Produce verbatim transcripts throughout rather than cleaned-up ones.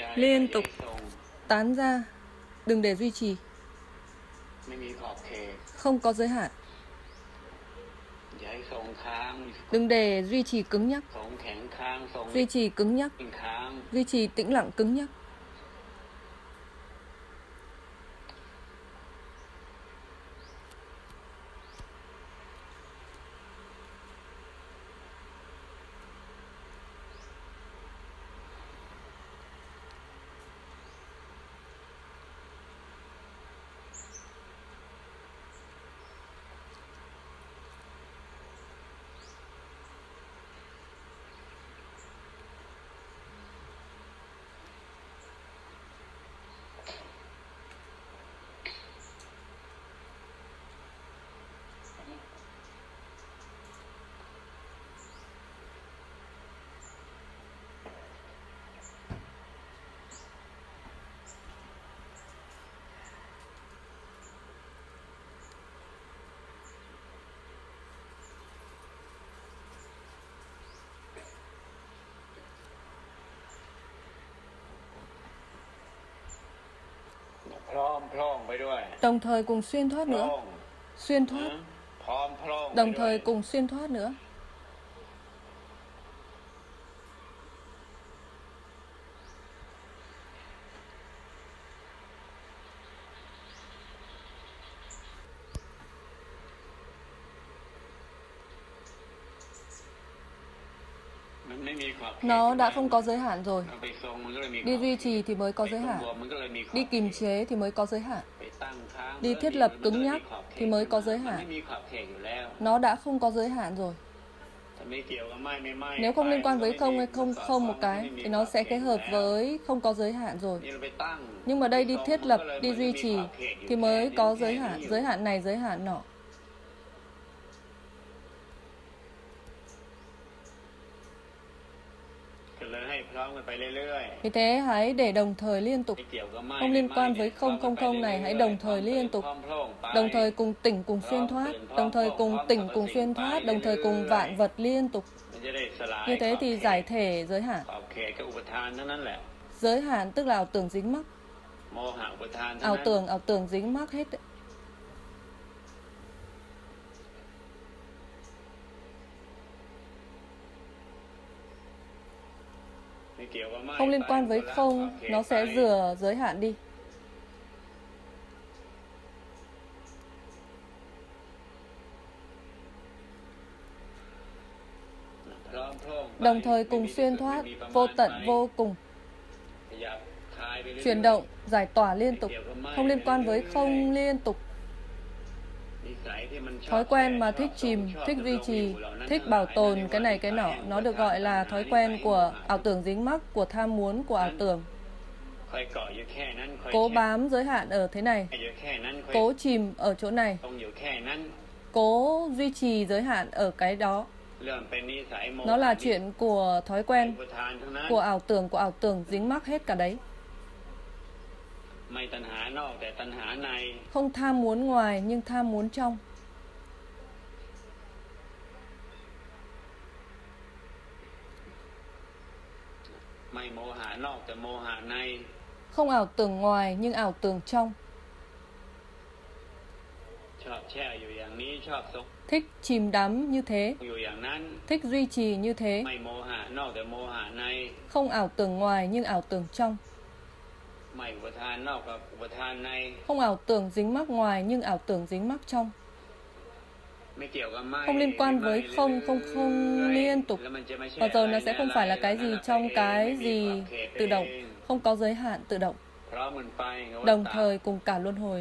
liên tục tán ra, đừng để duy trì, không có giới hạn. Đừng để duy trì cứng nhắc, duy trì cứng nhắc, duy trì tĩnh lặng cứng nhắc. Đồng thời cùng xuyên thoát nữa, xuyên thoát, đồng thời cùng xuyên thoát nữa. Nó đã không có giới hạn rồi. Đi duy trì thì mới có giới hạn. Đi kiềm chế thì mới có giới hạn. Đi thiết lập cứng nhắc thì mới có giới hạn. Nó đã không có giới hạn rồi. Nếu không liên quan với không hay không không một cái thì nó sẽ kết hợp với không có giới hạn rồi. Nhưng mà đây đi thiết lập, đi duy trì thì mới có giới hạn. Giới hạn này, giới hạn nọ. Vì thế hãy để đồng thời liên tục, không liên quan với không không không này, hãy đồng thời liên tục, đồng thời cùng tỉnh cùng xuyên thoát, đồng thời cùng tỉnh cùng xuyên thoát, đồng thời cùng vạn vật liên tục. Như thế thì giải thể giới hạn. Giới hạn tức là ảo tưởng dính mắc. Ảo tưởng, ảo tưởng dính mắc hết đấy. Không liên quan với không, nó sẽ rửa giới hạn đi. Đồng thời cùng xuyên thoát, vô tận vô cùng. Chuyển động, giải tỏa liên tục. Không liên quan với không liên tục. Thói quen mà thích chìm, thích duy trì, thích bảo tồn cái này cái nọ, nó được gọi là thói quen của ảo tưởng dính mắc, của tham muốn, của ảo tưởng. Cố bám giới hạn ở thế này, cố chìm ở chỗ này, cố duy trì giới hạn ở cái đó. Nó là chuyện của thói quen, của ảo tưởng, của ảo tưởng dính mắc hết cả đấy. Không tham muốn ngoài nhưng tham muốn trong. Không ảo tưởng ngoài nhưng ảo tưởng trong. Thích chìm đắm như thế, thích duy trì như thế. Không ảo tưởng ngoài nhưng ảo tưởng trong. Không ảo tưởng dính mắc ngoài nhưng ảo tưởng dính mắc trong. Không liên quan với không, không, không liên tục. Và rồi nó sẽ không phải là cái gì trong cái gì tự động. Không có giới hạn tự động. Đồng thời cùng cả luân hồi.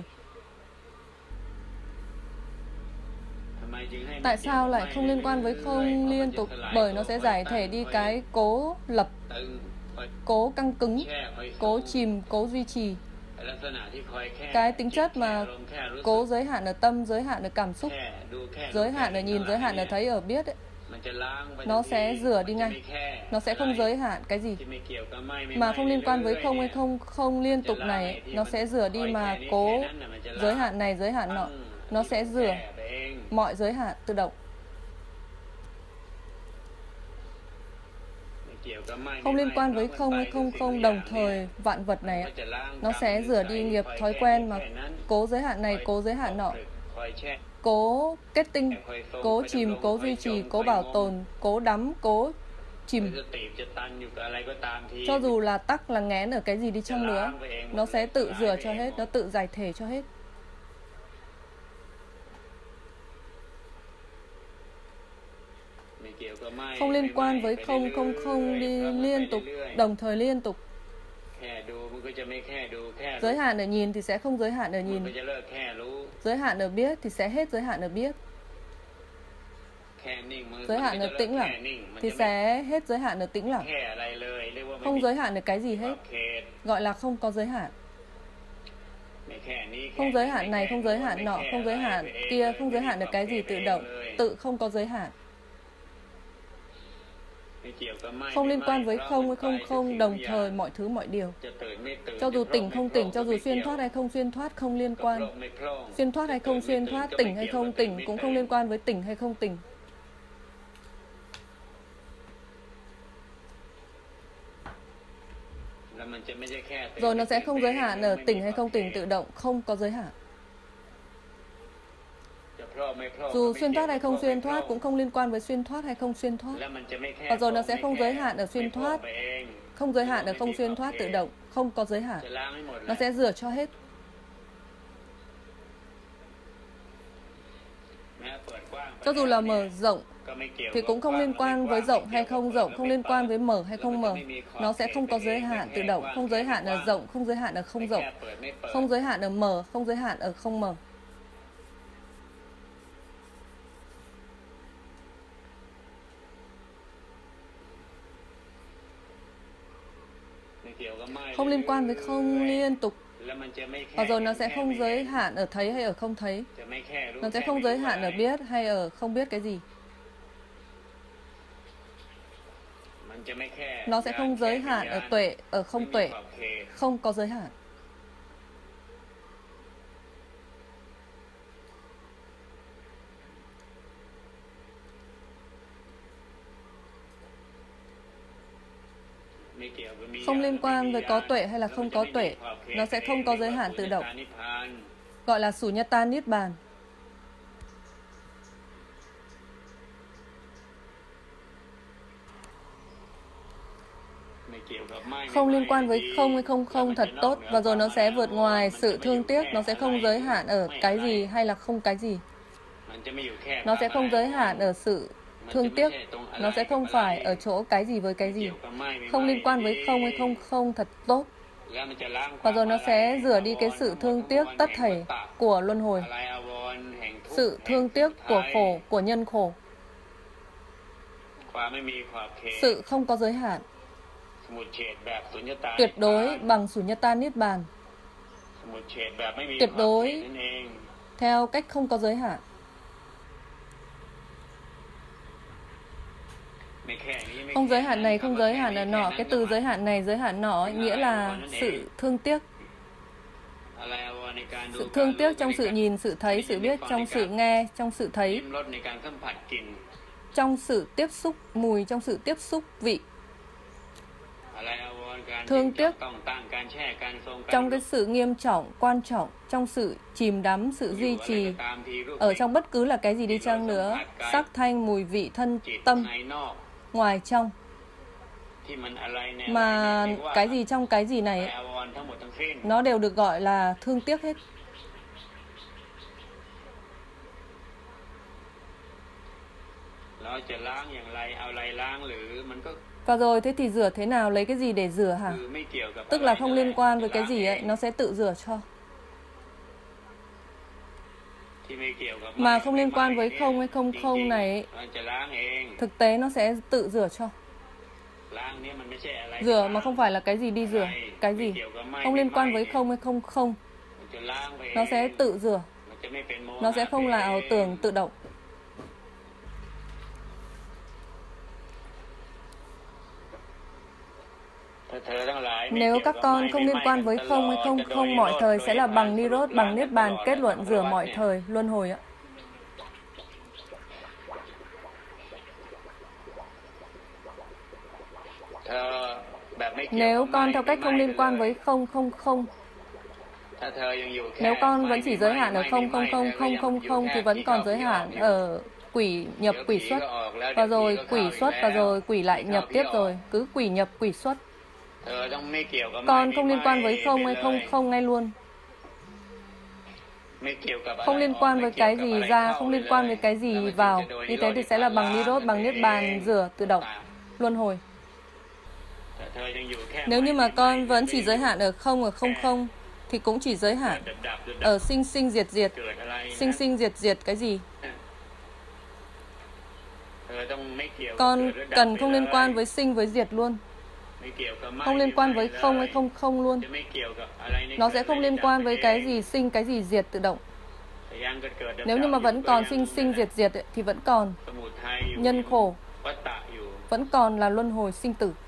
Tại sao lại không liên quan với không liên tục? Bởi nó sẽ giải thể đi cái cố lập, cố căng cứng, cố chìm, cố duy trì. Cái tính chất mà cố giới hạn ở tâm, giới hạn ở cảm xúc, giới hạn ở nhìn, giới hạn ở thấy, ở biết ấy, nó sẽ rửa đi ngay. Nó sẽ không giới hạn cái gì. Mà không liên quan với không hay không không liên tục này, nó sẽ rửa đi mà cố giới hạn này, giới hạn nọ. Nó sẽ rửa mọi giới hạn tự động. không liên quan với không hay không không đồng thời vạn vật này, nó sẽ rửa đi nghiệp thói quen mà cố giới hạn này, cố giới hạn nọ, cố kết tinh, cố chìm, cố duy trì, cố bảo tồn, cố đắm, cố chìm. Cho dù là tắc, là nghén ở cái gì đi chăng nữa, nó sẽ tự rửa cho hết, nó tự giải thể cho hết. Không liên quan với không, không, không đi liên tục, đồng thời liên tục. Giới hạn ở nhìn thì sẽ không giới hạn ở nhìn. Giới hạn ở biết thì sẽ hết giới hạn ở biết. Giới hạn ở tĩnh lặng thì sẽ hết giới hạn ở tĩnh lặng. Không giới hạn ở cái gì hết, gọi là không có giới hạn. Không giới hạn này, không giới hạn nọ, không giới hạn kia, không giới hạn ở cái gì tự động, tự không có giới hạn. Không liên quan với không hay không không đồng thời mọi thứ mọi điều. Cho dù tỉnh không tỉnh, cho dù xuyên thoát hay không xuyên thoát, không liên quan. Xuyên thoát hay không xuyên thoát, tỉnh hay không tỉnh cũng không liên quan với tỉnh hay không tỉnh. Rồi nó sẽ không giới hạn ở tỉnh hay không tỉnh tự động, không có giới hạn. Dù xuyên thoát hay không xuyên thoát cũng không liên quan với xuyên thoát hay không xuyên thoát. Và rồi nó sẽ không giới hạn ở xuyên thoát, không giới hạn ở không xuyên thoát tự động, không có giới hạn. Nó sẽ rửa cho hết. Cho dù là mở rộng thì cũng không liên quan với rộng hay không rộng, không liên quan với mở hay không mở. Nó sẽ không có giới hạn tự động, không giới hạn ở rộng, không giới hạn ở không rộng, không giới hạn ở mở, không giới hạn ở không mở. Không liên quan với không liên tục. Và rồi nó sẽ không giới hạn ở thấy hay ở không thấy. Nó sẽ không giới hạn ở biết hay ở không biết cái gì. Nó sẽ không giới hạn ở tuệ, ở không tuệ, không có giới hạn. Không liên quan với có tuệ hay là không có tuệ. Nó sẽ không có giới hạn tự động, gọi là Sunyata Niết Bàn. Không liên quan với không hay không không thật tốt. Và rồi nó sẽ vượt ngoài sự thương tiếc. Nó sẽ không giới hạn ở cái gì hay là không cái gì. Nó sẽ không giới hạn ở sự thương tiếc. Nó sẽ không phải ở chỗ cái gì với cái gì. Không liên quan với không hay không không thật tốt. Và rồi nó sẽ rửa đi cái sự thương tiếc tất thảy của luân hồi, sự thương tiếc của khổ, của nhân khổ, sự không có giới hạn, tuyệt đối bằng Sunyata Niết Bàn, tuyệt đối theo cách không có giới hạn. Không giới hạn này, không giới hạn ở nọ. Cái từ giới hạn này, giới hạn nọ nghĩa là sự thương tiếc. Sự thương tiếc trong sự nhìn, sự thấy, sự biết, trong sự nghe, trong sự thấy, trong sự tiếp xúc mùi, trong sự tiếp xúc vị. Thương tiếc trong cái sự nghiêm trọng, quan trọng, trong sự chìm đắm, sự duy trì, ở trong bất cứ là cái gì đi chăng nữa, sắc, thanh, mùi, vị, thân, tâm, ngoài trong. Mà cái gì trong cái gì này, nó đều được gọi là thương tiếc hết. Và rồi thế thì rửa thế nào, lấy cái gì để rửa hả? Tức là không liên quan với cái gì ấy, nó sẽ tự rửa cho. Mà không liên quan với không hay không không này, thực tế nó sẽ tự rửa cho. Rửa mà không phải là cái gì đi rửa, cái gì không liên quan với không hay không không, nó sẽ tự rửa. Nó sẽ không là ảo tưởng tự động. Nếu các con không liên quan với không hay không không mọi thời sẽ là bằng Nirod, bằng Niết Bàn, kết luận rửa mọi thời, luân hồi ạ. Nếu con theo cách không liên quan với không không không, nếu con vẫn chỉ giới hạn ở không không không không không không thì vẫn còn giới hạn ở quỷ nhập quỷ xuất, và rồi quỷ xuất, và rồi quỷ lại nhập tiếp, rồi cứ quỷ nhập quỷ xuất. Con không liên quan với không hay không không ngay luôn. Không liên quan với cái gì ra, không liên quan với cái gì vào. Như thế thì sẽ là bằng Nirodha, bằng Niết Bàn, rửa, tự động, luân hồi. Nếu như mà con vẫn chỉ giới hạn ở không, ở không không, thì cũng chỉ giới hạn ở sinh sinh diệt diệt. Sinh sinh diệt diệt cái gì? Con cần không liên quan với sinh với diệt luôn. Không liên quan với không hay không không luôn. Nó sẽ không liên quan với cái gì sinh, cái gì diệt tự động. Nếu như mà vẫn còn sinh sinh diệt diệt thì vẫn còn nhân khổ, vẫn còn là luân hồi sinh tử.